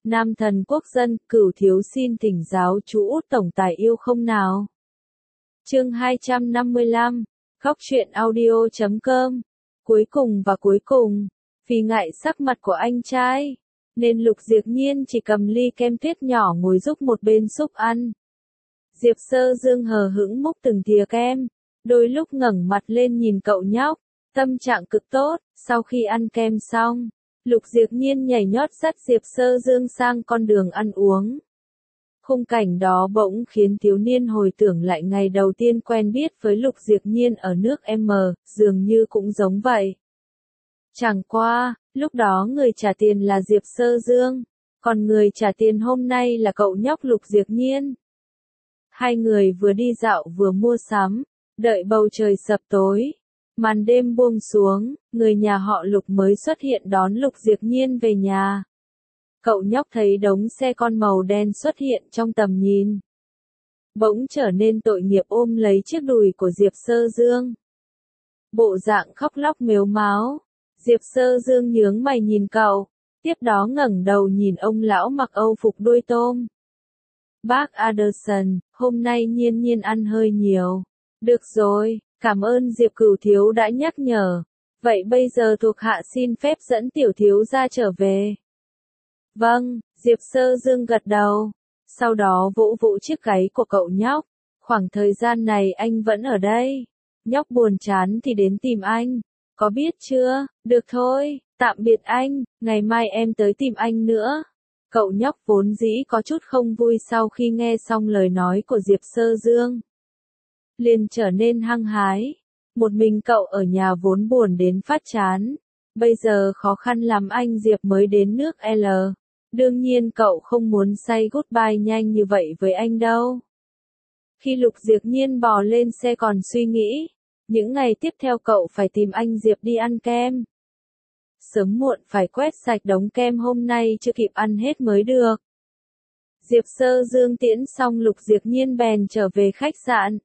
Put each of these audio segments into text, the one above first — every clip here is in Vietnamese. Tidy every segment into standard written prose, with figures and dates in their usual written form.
Nam thần quốc dân, Cửu thiếu xin thỉnh giáo chú Út tổng tài yêu không nào. Chương 255, Khóc chuyện audio.com. Cuối cùng, vì ngại sắc mặt của anh trai, nên Lục Diệp Nhiên chỉ cầm ly kem tuyết nhỏ ngồi giúp một bên xúc ăn. Diệp Sơ Dương hờ hững múc từng thìa kem, đôi lúc ngẩng mặt lên nhìn cậu nhóc, tâm trạng cực tốt. Sau khi ăn kem xong, Lục Diệp Nhiên nhảy nhót dắt Diệp Sơ Dương sang con đường ăn uống. Khung cảnh đó bỗng khiến thiếu niên hồi tưởng lại ngày đầu tiên quen biết với Lục Diệp Nhiên ở nước M, dường như cũng giống vậy. Chẳng qua, lúc đó người trả tiền là Diệp Sơ Dương, còn người trả tiền hôm nay là cậu nhóc Lục Diệp Nhiên. Hai người vừa đi dạo vừa mua sắm, đợi bầu trời sập tối. Màn đêm buông xuống, người nhà họ Lục mới xuất hiện đón Lục Diệp Nhiên về nhà. Cậu nhóc thấy đống xe con màu đen xuất hiện trong tầm nhìn, bỗng trở nên tội nghiệp ôm lấy chiếc đùi của Diệp Sơ Dương. Bộ dạng khóc lóc mếu máo, Diệp Sơ Dương nhướng mày nhìn cậu, tiếp đó ngẩng đầu nhìn ông lão mặc Âu phục đuôi tôm. Bác Anderson, hôm nay Nhiên Nhiên ăn hơi nhiều. Được rồi, cảm ơn Diệp Cửu thiếu đã nhắc nhở. Vậy bây giờ thuộc hạ xin phép dẫn tiểu thiếu gia trở về. Vâng, Diệp Sơ Dương gật đầu. Sau đó vỗ vỗ chiếc gáy của cậu nhóc. Khoảng thời gian này anh vẫn ở đây. Nhóc buồn chán thì đến tìm anh. Có biết chưa? Được thôi, tạm biệt anh, ngày mai em tới tìm anh nữa. Cậu nhóc vốn dĩ có chút không vui sau khi nghe xong lời nói của Diệp Sơ Dương, liền trở nên hăng hái. Một mình cậu ở nhà vốn buồn đến phát chán. Bây giờ khó khăn lắm anh Diệp mới đến nước L. Đương nhiên cậu không muốn say goodbye nhanh như vậy với anh đâu. Khi Lục Diệp Nhiên bò lên xe còn suy nghĩ, những ngày tiếp theo cậu phải tìm anh Diệp đi ăn kem. Sớm muộn phải quét sạch đống kem hôm nay chưa kịp ăn hết mới được. Diệp Sơ Dương tiễn xong Lục Diệp Nhiên bèn trở về khách sạn.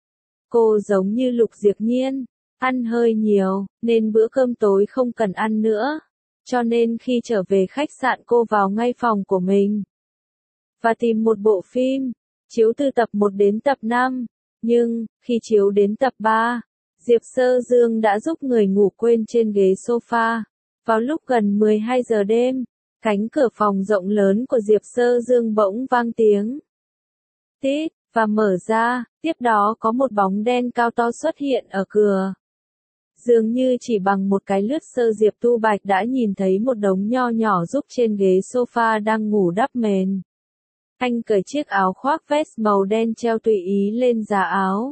Cô giống như Lục Diệp Nhiên, ăn hơi nhiều, nên bữa cơm tối không cần ăn nữa. Cho nên khi trở về khách sạn cô vào ngay phòng của mình và tìm một bộ phim, chiếu từ tập 1 đến tập 5. Nhưng, khi chiếu đến tập 3, Diệp Sơ Dương đã giúp người ngủ quên trên ghế sofa. Vào lúc gần 12 giờ đêm, cánh cửa phòng rộng lớn của Diệp Sơ Dương bỗng vang tiếng tít, và mở ra, tiếp đó có một bóng đen cao to xuất hiện ở cửa. Dường như chỉ bằng một cái lướt sơ Diệp Tu Bạch đã nhìn thấy một đống nho nhỏ giúp trên ghế sofa đang ngủ đắp mền. Anh cởi chiếc áo khoác vest màu đen treo tùy ý lên giá áo.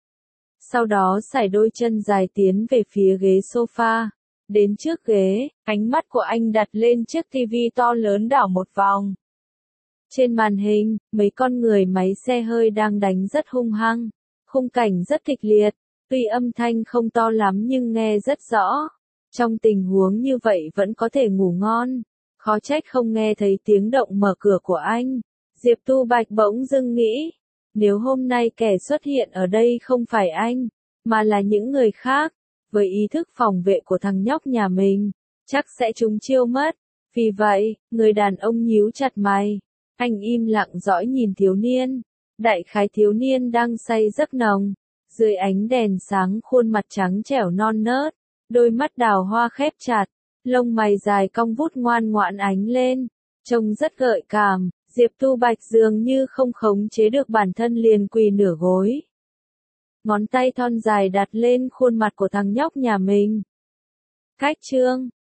Sau đó sải đôi chân dài tiến về phía ghế sofa. Đến trước ghế, ánh mắt của anh đặt lên chiếc tivi to lớn đảo một vòng. Trên màn hình, mấy con người máy xe hơi đang đánh rất hung hăng. Khung cảnh rất kịch liệt, tuy âm thanh không to lắm nhưng nghe rất rõ. Trong tình huống như vậy vẫn có thể ngủ ngon. Khó trách không nghe thấy tiếng động mở cửa của anh. Diệp Tu Bạch bỗng dưng nghĩ, nếu hôm nay kẻ xuất hiện ở đây không phải anh, mà là những người khác, với ý thức phòng vệ của thằng nhóc nhà mình, chắc sẽ trúng chiêu mất. Vì vậy, người đàn ông nhíu chặt mày. Anh im lặng dõi nhìn thiếu niên. Đại khái thiếu niên đang say giấc nồng. Dưới ánh đèn sáng khuôn mặt trắng trẻo non nớt, đôi mắt đào hoa khép chặt, lông mày dài cong vút ngoan ngoãn ánh lên, trông rất gợi cảm. Diệp Tu Bạch dường như không khống chế được bản thân liền quỳ nửa gối. Ngón tay thon dài đặt lên khuôn mặt của thằng nhóc nhà mình. Cách chương